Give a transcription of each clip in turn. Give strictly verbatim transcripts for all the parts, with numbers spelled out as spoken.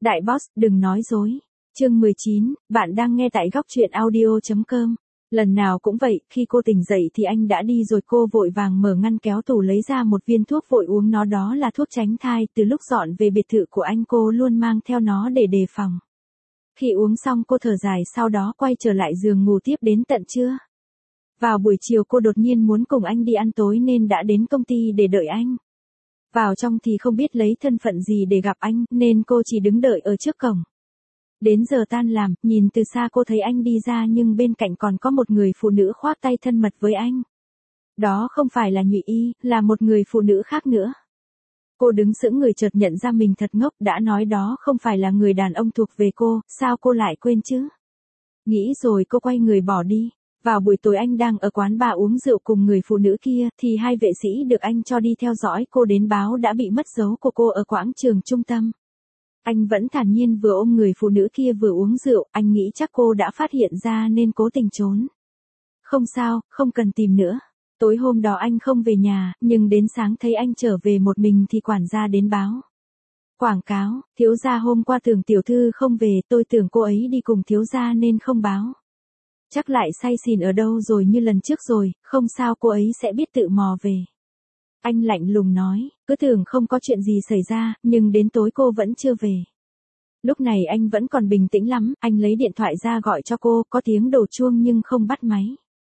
Đại boss, đừng nói dối. Chương mười chín, bạn đang nghe tại góc truyện audio chấm com. Lần nào cũng vậy, khi cô tỉnh dậy thì anh đã đi rồi, cô vội vàng mở ngăn kéo tủ lấy ra một viên thuốc vội uống nó, đó là thuốc tránh thai, từ lúc dọn về biệt thự của anh cô luôn mang theo nó để đề phòng. Khi uống xong cô thở dài, sau đó quay trở lại giường ngủ tiếp đến tận trưa. Vào buổi chiều cô đột nhiên muốn cùng anh đi ăn tối nên đã đến công ty để đợi anh. Vào trong thì không biết lấy thân phận gì để gặp anh, nên cô chỉ đứng đợi ở trước cổng. Đến giờ tan làm, nhìn từ xa cô thấy anh đi ra nhưng bên cạnh còn có một người phụ nữ khoác tay thân mật với anh. Đó không phải là Nhụy Y, là một người phụ nữ khác nữa. Cô đứng sững người, chợt nhận ra mình thật ngốc, đã nói đó không phải là người đàn ông thuộc về cô, sao cô lại quên chứ? Nghĩ rồi cô quay người bỏ đi. Vào buổi tối anh đang ở quán bar uống rượu cùng người phụ nữ kia, thì hai vệ sĩ được anh cho đi theo dõi cô đến báo đã bị mất dấu của cô ở quảng trường trung tâm. Anh vẫn thản nhiên vừa ôm người phụ nữ kia vừa uống rượu, anh nghĩ chắc cô đã phát hiện ra nên cố tình trốn. Không sao, không cần tìm nữa. Tối hôm đó anh không về nhà, nhưng đến sáng thấy anh trở về một mình thì quản gia đến báo. Quảng cáo, thiếu gia hôm qua tưởng tiểu thư không về, tôi tưởng cô ấy đi cùng thiếu gia nên không báo. Chắc lại say xỉn ở đâu rồi như lần trước rồi, không sao, cô ấy sẽ biết tự mò về. Anh lạnh lùng nói, cứ tưởng không có chuyện gì xảy ra, nhưng đến tối cô vẫn chưa về. Lúc này anh vẫn còn bình tĩnh lắm, anh lấy điện thoại ra gọi cho cô, có tiếng đổ chuông nhưng không bắt máy.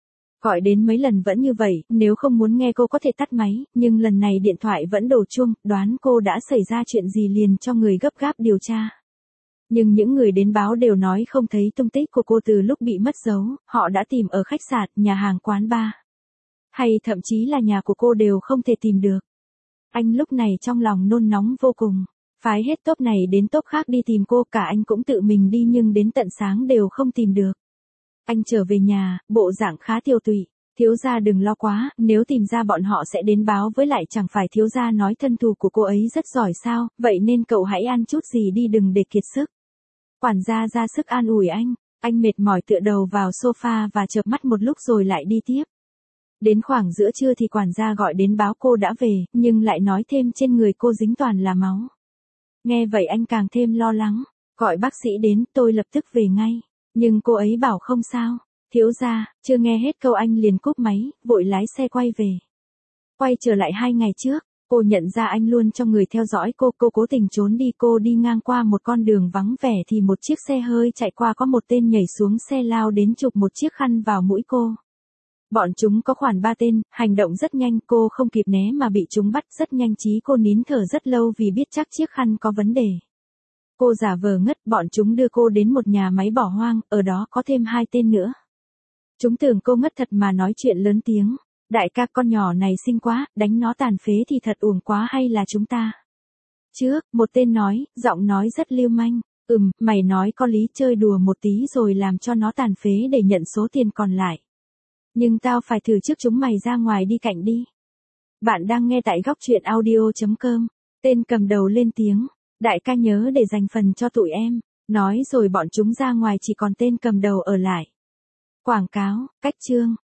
Gọi đến mấy lần vẫn như vậy, nếu không muốn nghe cô có thể tắt máy, nhưng lần này điện thoại vẫn đổ chuông, đoán cô đã xảy ra chuyện gì liền cho người gấp gáp điều tra. Nhưng những người đến báo đều nói không thấy tung tích của cô từ lúc bị mất dấu, họ đã tìm ở khách sạn, nhà hàng, quán bar. Hay thậm chí là nhà của cô đều không thể tìm được. Anh lúc này trong lòng nôn nóng vô cùng, phái hết tốp này đến tốp khác đi tìm cô, cả anh cũng tự mình đi nhưng đến tận sáng đều không tìm được. Anh trở về nhà, bộ dạng khá tiêu tụy. Thiếu gia đừng lo quá, nếu tìm ra bọn họ sẽ đến báo, với lại chẳng phải thiếu gia nói thân thủ của cô ấy rất giỏi sao, vậy nên cậu hãy ăn chút gì đi, đừng để kiệt sức. Quản gia ra sức an ủi anh, anh mệt mỏi tựa đầu vào sofa và chợp mắt một lúc rồi lại đi tiếp. Đến khoảng giữa trưa thì quản gia gọi đến báo cô đã về, nhưng lại nói thêm trên người cô dính toàn là máu. Nghe vậy anh càng thêm lo lắng, gọi bác sĩ đến, tôi lập tức về ngay. Nhưng cô ấy bảo không sao. Thiếu gia, chưa nghe hết câu anh liền cúp máy, vội lái xe quay về. Quay trở lại hai ngày trước, cô nhận ra anh luôn cho người theo dõi cô, cô cố tình trốn đi. Cô đi ngang qua một con đường vắng vẻ thì một chiếc xe hơi chạy qua, có một tên nhảy xuống xe lao đến chụp một chiếc khăn vào mũi cô. Bọn chúng có khoảng ba tên, hành động rất nhanh, cô không kịp né mà bị chúng bắt rất nhanh trí. Cô nín thở rất lâu vì biết chắc chiếc khăn có vấn đề. Cô giả vờ ngất, bọn chúng đưa cô đến một nhà máy bỏ hoang, ở đó có thêm hai tên nữa. Chúng tưởng cô ngất thật mà nói chuyện lớn tiếng. Đại ca, con nhỏ này xinh quá, đánh nó tàn phế thì thật uổng quá, hay là chúng ta? Trước, một tên nói, giọng nói rất lưu manh. Ừm, mày nói có lý, chơi đùa một tí rồi làm cho nó tàn phế để nhận số tiền còn lại. Nhưng tao phải thử trước, chúng mày ra ngoài đi cạnh đi. Bạn đang nghe tại góc truyện audio chấm com. Tên cầm đầu lên tiếng. Đại ca nhớ để dành phần cho tụi em. Nói rồi bọn chúng ra ngoài, chỉ còn tên cầm đầu ở lại. Quảng cáo, cách chương,